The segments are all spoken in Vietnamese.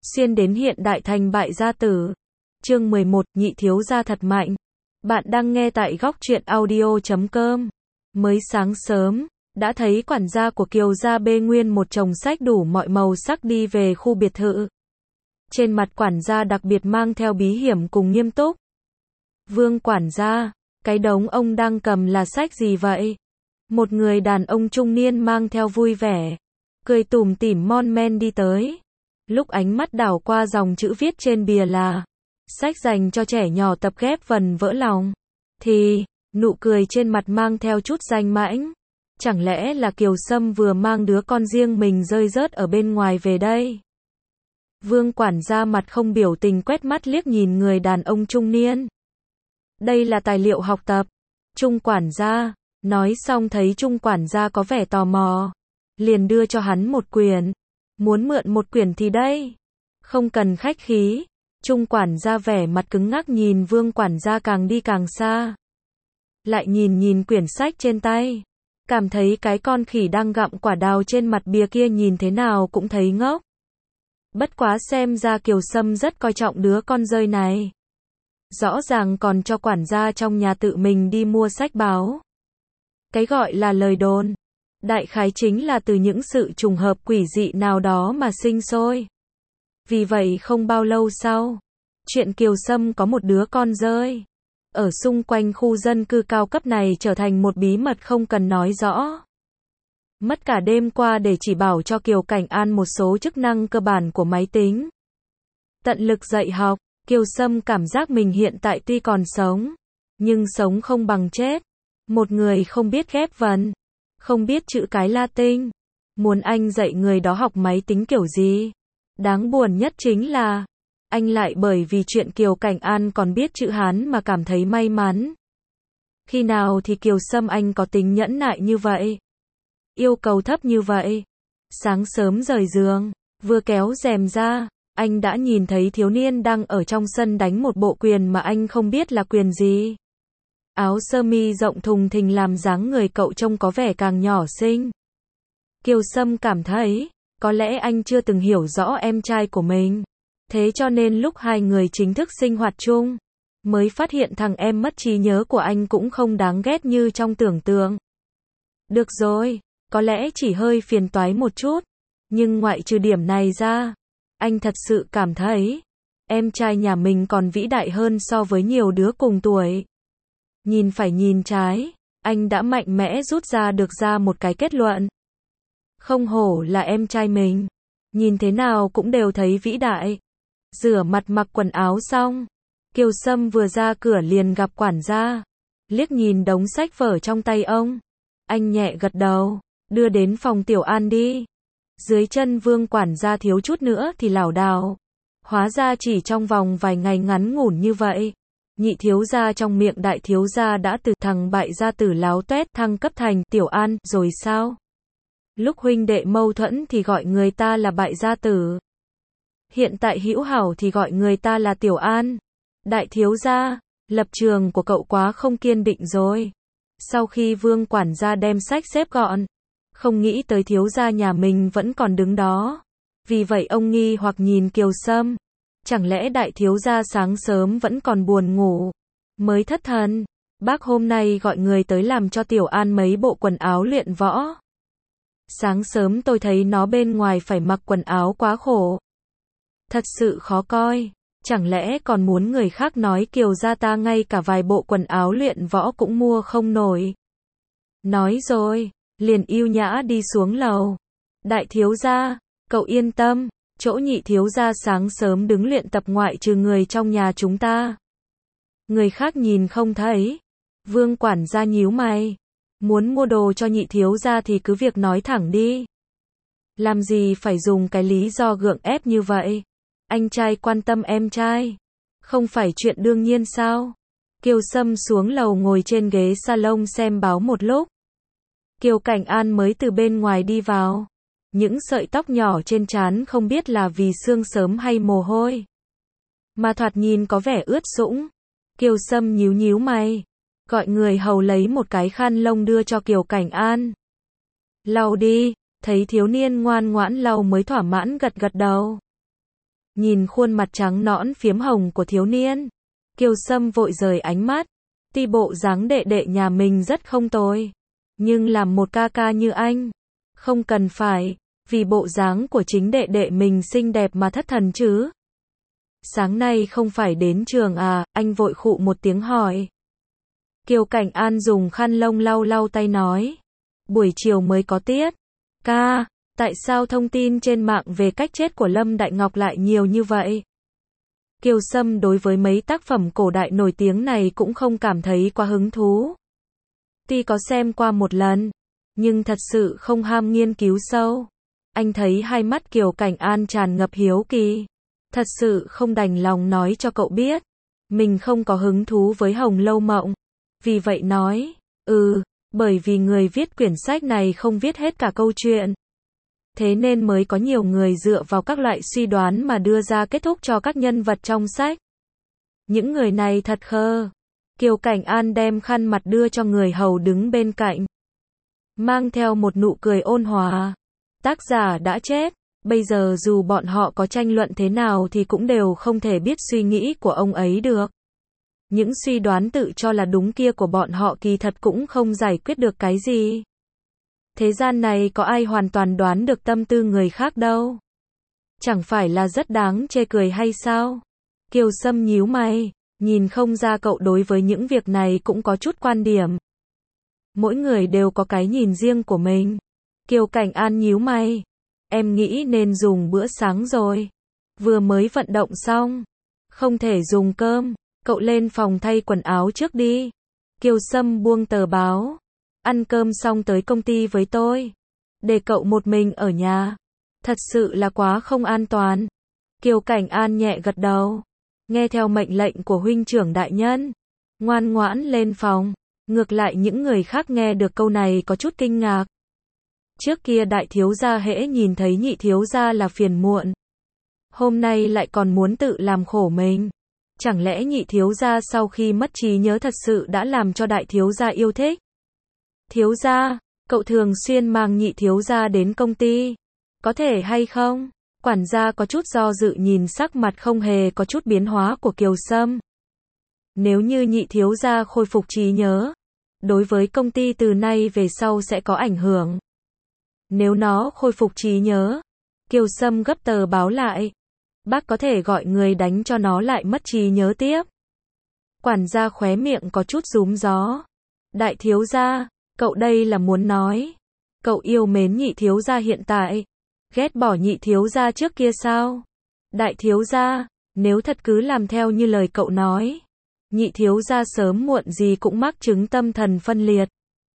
Xuyên đến hiện đại thành bại gia tử. Chương 11, nhị thiếu gia thật mạnh. Bạn đang nghe tại góc truyện audio.com. Mới sáng sớm, đã thấy quản gia của Kiều gia bê nguyên một chồng sách đủ mọi màu sắc đi về khu biệt thự. Trên mặt quản gia đặc biệt mang theo bí hiểm cùng nghiêm túc. Vương quản gia, cái đống ông đang cầm là sách gì vậy? Một người đàn ông trung niên mang theo vui vẻ, cười tủm tỉm mon men đi tới. Lúc ánh mắt đảo qua dòng chữ viết trên bìa là sách dành cho trẻ nhỏ tập ghép vần vỡ lòng, thì nụ cười trên mặt mang theo chút danh mãnh. Chẳng lẽ là Kiều Sâm vừa mang đứa con riêng mình rơi rớt ở bên ngoài về đây? Vương quản gia mặt không biểu tình quét mắt liếc nhìn người đàn ông trung niên. Đây là tài liệu học tập. Trung quản gia nói xong thấy Trung quản gia có vẻ tò mò, liền đưa cho hắn một quyển. Muốn mượn một quyển thì đây. Không cần khách khí. Trung quản gia vẻ mặt cứng ngắc nhìn Vương quản gia càng đi càng xa. Lại nhìn quyển sách trên tay. Cảm thấy cái con khỉ đang gặm quả đào trên mặt bìa kia nhìn thế nào cũng thấy ngốc. Bất quá xem ra Kiều Sâm rất coi trọng đứa con rơi này. Rõ ràng còn cho quản gia trong nhà tự mình đi mua sách báo. Cái gọi là lời đồn, đại khái chính là từ những sự trùng hợp quỷ dị nào đó mà sinh sôi. Vì vậy không bao lâu sau, chuyện Kiều Sâm có một đứa con rơi ở xung quanh khu dân cư cao cấp này trở thành một bí mật không cần nói rõ. Mất cả đêm qua để chỉ bảo cho Kiều Cảnh An một số chức năng cơ bản của máy tính. Tận lực dạy học, Kiều Sâm cảm giác mình hiện tại tuy còn sống, nhưng sống không bằng chết. Một người không biết ghép vần, không biết chữ cái Latin, muốn anh dạy người đó học máy tính kiểu gì? Đáng buồn nhất chính là, anh lại bởi vì chuyện Kiều Cảnh An còn biết chữ Hán mà cảm thấy may mắn. Khi nào thì Kiều Sâm anh có tính nhẫn nại như vậy? Yêu cầu thấp như vậy. Sáng sớm rời giường, vừa kéo rèm ra, anh đã nhìn thấy thiếu niên đang ở trong sân đánh một bộ quyền mà anh không biết là quyền gì. Áo sơ mi rộng thùng thình làm dáng người cậu trông có vẻ càng nhỏ xinh. Kiều Sâm cảm thấy, có lẽ anh chưa từng hiểu rõ em trai của mình. Thế cho nên lúc hai người chính thức sinh hoạt chung, mới phát hiện thằng em mất trí nhớ của anh cũng không đáng ghét như trong tưởng tượng. Được rồi, có lẽ chỉ hơi phiền toái một chút, nhưng ngoại trừ điểm này ra, anh thật sự cảm thấy, em trai nhà mình còn vĩ đại hơn so với nhiều đứa cùng tuổi. Nhìn phải nhìn trái, anh đã mạnh mẽ rút ra được một cái kết luận. Không hổ là em trai mình, nhìn thế nào cũng đều thấy vĩ đại. Rửa mặt mặc quần áo xong, Kiều Sâm vừa ra cửa liền gặp quản gia, liếc nhìn đống sách vở trong tay ông. Anh nhẹ gật đầu, đưa đến phòng Tiểu An đi. Dưới chân Vương quản gia thiếu chút nữa thì lảo đảo. Hóa ra chỉ trong vòng vài ngày ngắn ngủn như vậy, nhị thiếu gia trong miệng đại thiếu gia đã từ thằng bại gia tử láo tuét thăng cấp thành Tiểu An rồi sao? Lúc huynh đệ mâu thuẫn thì gọi người ta là bại gia tử. Hiện tại hữu hảo thì gọi người ta là Tiểu An. Đại thiếu gia, lập trường của cậu quá không kiên định rồi. Sau khi Vương quản gia đem sách xếp gọn, không nghĩ tới thiếu gia nhà mình vẫn còn đứng đó. Vì vậy ông nghi hoặc nhìn Kiều Sâm. Chẳng lẽ đại thiếu gia sáng sớm vẫn còn buồn ngủ, mới thất thần? Bác hôm nay gọi người tới làm cho Tiểu An mấy bộ quần áo luyện võ. Sáng sớm tôi thấy nó bên ngoài phải mặc quần áo quá khổ. Thật sự khó coi. Chẳng lẽ còn muốn người khác nói Kiều gia ta ngay cả vài bộ quần áo luyện võ cũng mua không nổi. Nói rồi, liền yêu nhã đi xuống lầu. Đại thiếu gia, cậu yên tâm, chỗ nhị thiếu gia sáng sớm đứng luyện tập ngoại trừ người trong nhà chúng ta. Người khác nhìn không thấy. Vương quản gia nhíu mày. Muốn mua đồ cho nhị thiếu gia thì cứ việc nói thẳng đi. Làm gì phải dùng cái lý do gượng ép như vậy? Anh trai quan tâm em trai, không phải chuyện đương nhiên sao? Kiều Sâm xuống lầu ngồi trên ghế salon xem báo một lúc. Kiều Cảnh An mới từ bên ngoài đi vào. Những sợi tóc nhỏ trên trán không biết là vì sương sớm hay mồ hôi, mà thoạt nhìn có vẻ ướt sũng. Kiều Sâm nhíu mày, gọi người hầu lấy một cái khăn lông đưa cho Kiều Cảnh An. Lau đi, thấy thiếu niên ngoan ngoãn lau mới thỏa mãn gật đầu. Nhìn khuôn mặt trắng nõn phiếm hồng của thiếu niên, Kiều Sâm vội rời ánh mắt. Tuy bộ dáng đệ đệ nhà mình rất không tồi, nhưng làm một ca ca như anh, không cần phải vì bộ dáng của chính đệ đệ mình xinh đẹp mà thất thần chứ. Sáng nay không phải đến trường à, anh vội khụ một tiếng hỏi. Kiều Cảnh An dùng khăn lông lau lau tay nói. Buổi chiều mới có tiết. Ca, tại sao thông tin trên mạng về cách chết của Lâm Đại Ngọc lại nhiều như vậy? Kiều Sâm đối với mấy tác phẩm cổ đại nổi tiếng này cũng không cảm thấy quá hứng thú. Tuy có xem qua một lần, nhưng thật sự không ham nghiên cứu sâu. Anh thấy hai mắt Kiều Cảnh An tràn ngập hiếu kỳ. Thật sự không đành lòng nói cho cậu biết. Mình không có hứng thú với Hồng Lâu Mộng. Vì vậy nói, bởi vì người viết quyển sách này không viết hết cả câu chuyện. Thế nên mới có nhiều người dựa vào các loại suy đoán mà đưa ra kết thúc cho các nhân vật trong sách. Những người này thật khờ. Kiều Cảnh An đem khăn mặt đưa cho người hầu đứng bên cạnh. Mang theo một nụ cười ôn hòa. Tác giả đã chết. Bây giờ dù bọn họ có tranh luận thế nào thì cũng đều không thể biết suy nghĩ của ông ấy được. Những suy đoán tự cho là đúng kia của bọn họ kỳ thật cũng không giải quyết được cái gì. Thế gian này có ai hoàn toàn đoán được tâm tư người khác đâu. Chẳng phải là rất đáng chê cười hay sao? Kiều Sâm nhíu mày, nhìn không ra cậu đối với những việc này cũng có chút quan điểm. Mỗi người đều có cái nhìn riêng của mình. Kiều Cảnh An nhíu mày. Em nghĩ nên dùng bữa sáng rồi. Vừa mới vận động xong. Không thể dùng cơm. Cậu lên phòng thay quần áo trước đi. Kiều Sâm buông tờ báo. Ăn cơm xong tới công ty với tôi. Để cậu một mình ở nhà. Thật sự là quá không an toàn. Kiều Cảnh An nhẹ gật đầu. Nghe theo mệnh lệnh của huynh trưởng đại nhân. Ngoan ngoãn lên phòng. Ngược lại những người khác nghe được câu này có chút kinh ngạc. Trước kia đại thiếu gia hễ nhìn thấy nhị thiếu gia là phiền muộn. Hôm nay lại còn muốn tự làm khổ mình. Chẳng lẽ nhị thiếu gia sau khi mất trí nhớ thật sự đã làm cho đại thiếu gia yêu thích? Thiếu gia, cậu thường xuyên mang nhị thiếu gia đến công ty. Có thể hay không? Quản gia có chút do dự nhìn sắc mặt không hề có chút biến hóa của Kiều Sâm. Nếu như nhị thiếu gia khôi phục trí nhớ, đối với công ty từ nay về sau sẽ có ảnh hưởng. Nếu nó khôi phục trí nhớ, Kiều Sâm gấp tờ báo lại. Bác có thể gọi người đánh cho nó lại mất trí nhớ tiếp. Quản gia khóe miệng có chút rúm gió. Đại thiếu gia, cậu đây là muốn nói. Cậu yêu mến nhị thiếu gia hiện tại. Ghét bỏ nhị thiếu gia trước kia sao? Đại thiếu gia, nếu thật cứ làm theo như lời cậu nói. Nhị thiếu gia sớm muộn gì cũng mắc chứng tâm thần phân liệt.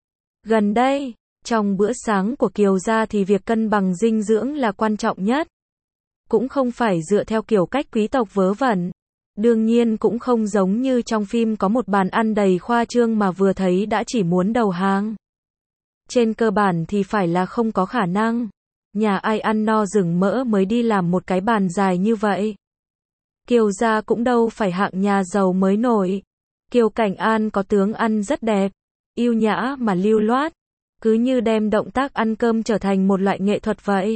Gần đây, trong bữa sáng của Kiều gia thì việc cân bằng dinh dưỡng là quan trọng nhất. Cũng không phải dựa theo kiểu cách quý tộc vớ vẩn. Đương nhiên cũng không giống như trong phim có một bàn ăn đầy khoa trương mà vừa thấy đã chỉ muốn đầu hàng. Trên cơ bản thì phải là không có khả năng. Nhà ai ăn no rừng mỡ mới đi làm một cái bàn dài như vậy. Kiều gia cũng đâu phải hạng nhà giàu mới nổi. Kiều Cảnh An có tướng ăn rất đẹp, yêu nhã mà lưu loát. Cứ như đem động tác ăn cơm trở thành một loại nghệ thuật vậy.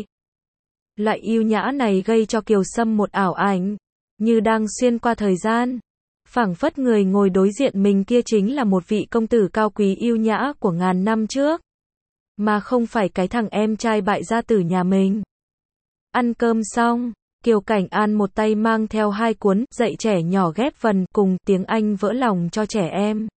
Loại yêu nhã này gây cho Kiều Sâm một ảo ảnh, như đang xuyên qua thời gian. Phảng phất người ngồi đối diện mình kia chính là một vị công tử cao quý yêu nhã của ngàn năm trước. Mà không phải cái thằng em trai bại gia tử nhà mình. Ăn cơm xong, Kiều Cảnh An một tay mang theo 2 cuốn dạy trẻ nhỏ ghép vần cùng tiếng Anh vỡ lòng cho trẻ em.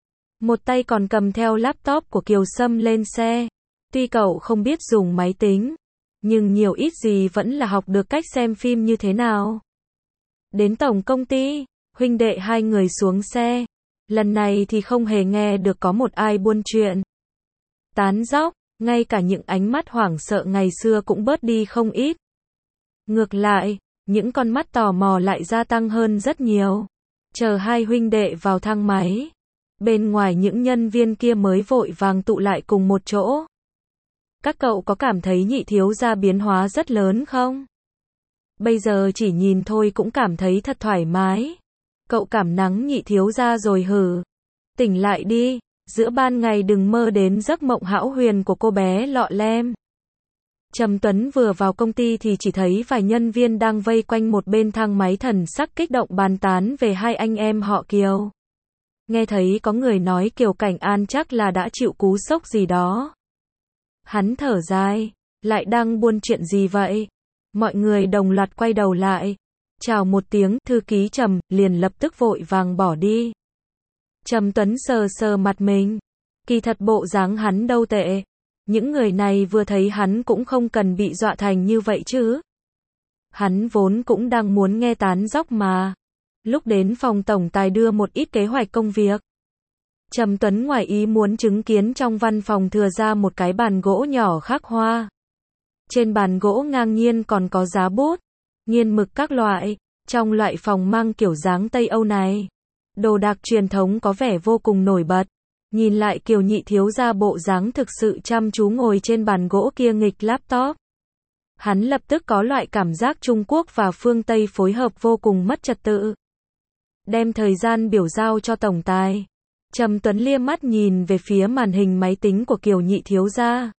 Một tay còn cầm theo laptop của Kiều Sâm lên xe. Tuy cậu không biết dùng máy tính, nhưng nhiều ít gì vẫn là học được cách xem phim như thế nào. Đến tổng công ty, huynh đệ hai người xuống xe. Lần này thì không hề nghe được có một ai buôn chuyện. Tán dóc, ngay cả những ánh mắt hoảng sợ ngày xưa cũng bớt đi không ít. Ngược lại, những con mắt tò mò lại gia tăng hơn rất nhiều. Chờ hai huynh đệ vào thang máy. Bên ngoài những nhân viên kia mới vội vàng tụ lại cùng một chỗ. Các cậu có cảm thấy nhị thiếu gia biến hóa rất lớn không? Bây giờ chỉ nhìn thôi cũng cảm thấy thật thoải mái. Cậu cảm nắng nhị thiếu gia rồi hử? Tỉnh lại đi, giữa ban ngày đừng mơ đến giấc mộng hão huyền của cô bé lọ lem. Trầm Tuấn vừa vào công ty thì chỉ thấy vài nhân viên đang vây quanh một bên thang máy thần sắc kích động bàn tán về hai anh em họ Kiều. Nghe thấy có người nói Kiều Cảnh An chắc là đã chịu cú sốc gì đó. Hắn thở dài, lại đang buôn chuyện gì vậy? Mọi người đồng loạt quay đầu lại. Chào một tiếng, thư ký Trầm, liền lập tức vội vàng bỏ đi. Trầm Tuấn sờ sờ mặt mình. Kỳ thật bộ dáng hắn đâu tệ. Những người này vừa thấy hắn cũng không cần bị dọa thành như vậy chứ. Hắn vốn cũng đang muốn nghe tán dóc mà. Lúc đến phòng tổng tài đưa một ít kế hoạch công việc. Trầm Tuấn ngoài ý muốn chứng kiến trong văn phòng thừa ra một cái bàn gỗ nhỏ khắc hoa. Trên bàn gỗ ngang nhiên còn có giá bút, nghiên mực các loại, trong loại phòng mang kiểu dáng Tây Âu này. Đồ đạc truyền thống có vẻ vô cùng nổi bật. Nhìn lại Kiều nhị thiếu gia bộ dáng thực sự chăm chú ngồi trên bàn gỗ kia nghịch laptop. Hắn lập tức có loại cảm giác Trung Quốc và phương Tây phối hợp vô cùng mất trật tự. Đem thời gian biểu giao cho tổng tài. Trầm Tuấn liếc mắt nhìn về phía màn hình máy tính của Kiều nhị thiếu gia.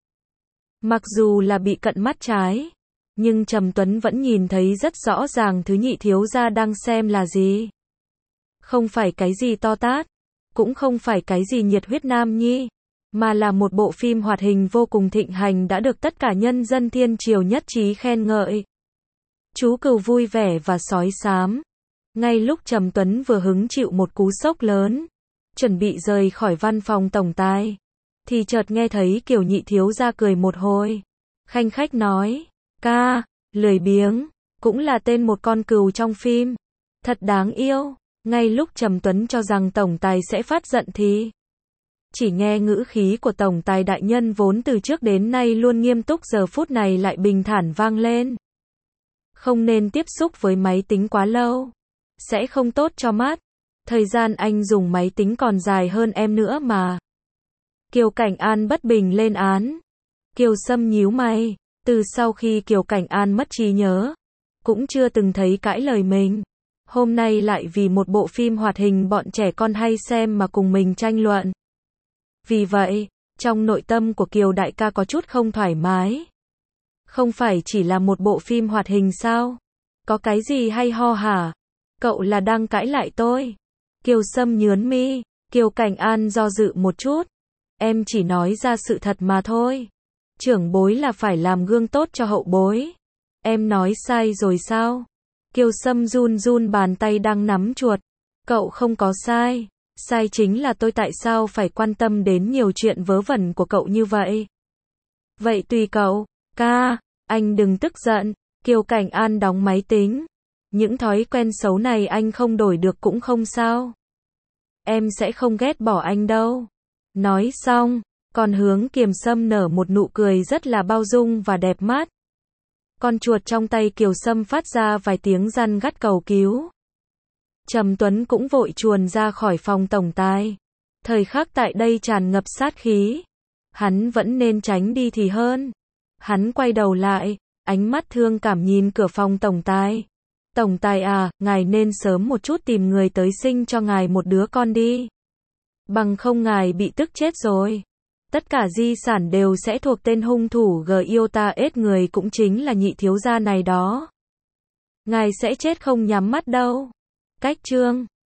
Mặc dù là bị cận mắt trái, nhưng Trầm Tuấn vẫn nhìn thấy rất rõ ràng thứ nhị thiếu gia đang xem là gì. Không phải cái gì to tát, cũng không phải cái gì nhiệt huyết nam nhi, mà là một bộ phim hoạt hình vô cùng thịnh hành đã được tất cả nhân dân thiên triều nhất trí khen ngợi. Chú cừu vui vẻ và sói xám. Ngay lúc Trầm Tuấn vừa hứng chịu một cú sốc lớn, chuẩn bị rời khỏi văn phòng tổng tài, thì chợt nghe thấy Kiều nhị thiếu gia cười một hồi. Khanh khách nói, ca, lười biếng, cũng là tên một con cừu trong phim. Thật đáng yêu. Ngay lúc Trầm Tuấn cho rằng tổng tài sẽ phát giận thì chỉ nghe ngữ khí của tổng tài đại nhân vốn từ trước đến nay luôn nghiêm túc giờ phút này lại bình thản vang lên. Không nên tiếp xúc với máy tính quá lâu, sẽ không tốt cho mắt. Thời gian anh dùng máy tính còn dài hơn em nữa mà. Kiều Cảnh An bất bình lên án. Kiều Sâm nhíu mày, từ sau khi Kiều Cảnh An mất trí nhớ, cũng chưa từng thấy cãi lời mình. Hôm nay lại vì một bộ phim hoạt hình bọn trẻ con hay xem mà cùng mình tranh luận. Vì vậy, trong nội tâm của Kiều đại ca có chút không thoải mái. Không phải chỉ là một bộ phim hoạt hình sao? Có cái gì hay ho hả? Cậu là đang cãi lại tôi. Kiều Sâm nhướng mi, Kiều Cảnh An do dự một chút. Em chỉ nói ra sự thật mà thôi. Trưởng bối là phải làm gương tốt cho hậu bối. Em nói sai rồi sao? Kiều Sâm run run bàn tay đang nắm chuột. Cậu không có sai. Sai chính là tôi tại sao phải quan tâm đến nhiều chuyện vớ vẩn của cậu như vậy. Vậy tùy cậu. Ca, anh đừng tức giận. Kiều Cảnh An đóng máy tính. Những thói quen xấu này anh không đổi được cũng không sao. Em sẽ không ghét bỏ anh đâu. Nói xong, còn hướng Kiều Sâm nở một nụ cười rất là bao dung và đẹp mắt. Con chuột trong tay Kiều Sâm phát ra vài tiếng răn gắt cầu cứu. Trầm Tuấn cũng vội chuồn ra khỏi phòng tổng tài. Thời khắc tại đây tràn ngập sát khí. Hắn vẫn nên tránh đi thì hơn. Hắn quay đầu lại, ánh mắt thương cảm nhìn cửa phòng tổng tài. Tổng tài à, ngài nên sớm một chút tìm người tới sinh cho ngài một đứa con đi. Bằng không ngài bị tức chết rồi. Tất cả di sản đều sẽ thuộc tên hung thủ Giota ết người cũng chính là nhị thiếu gia này đó. Ngài sẽ chết không nhắm mắt đâu. Cách chương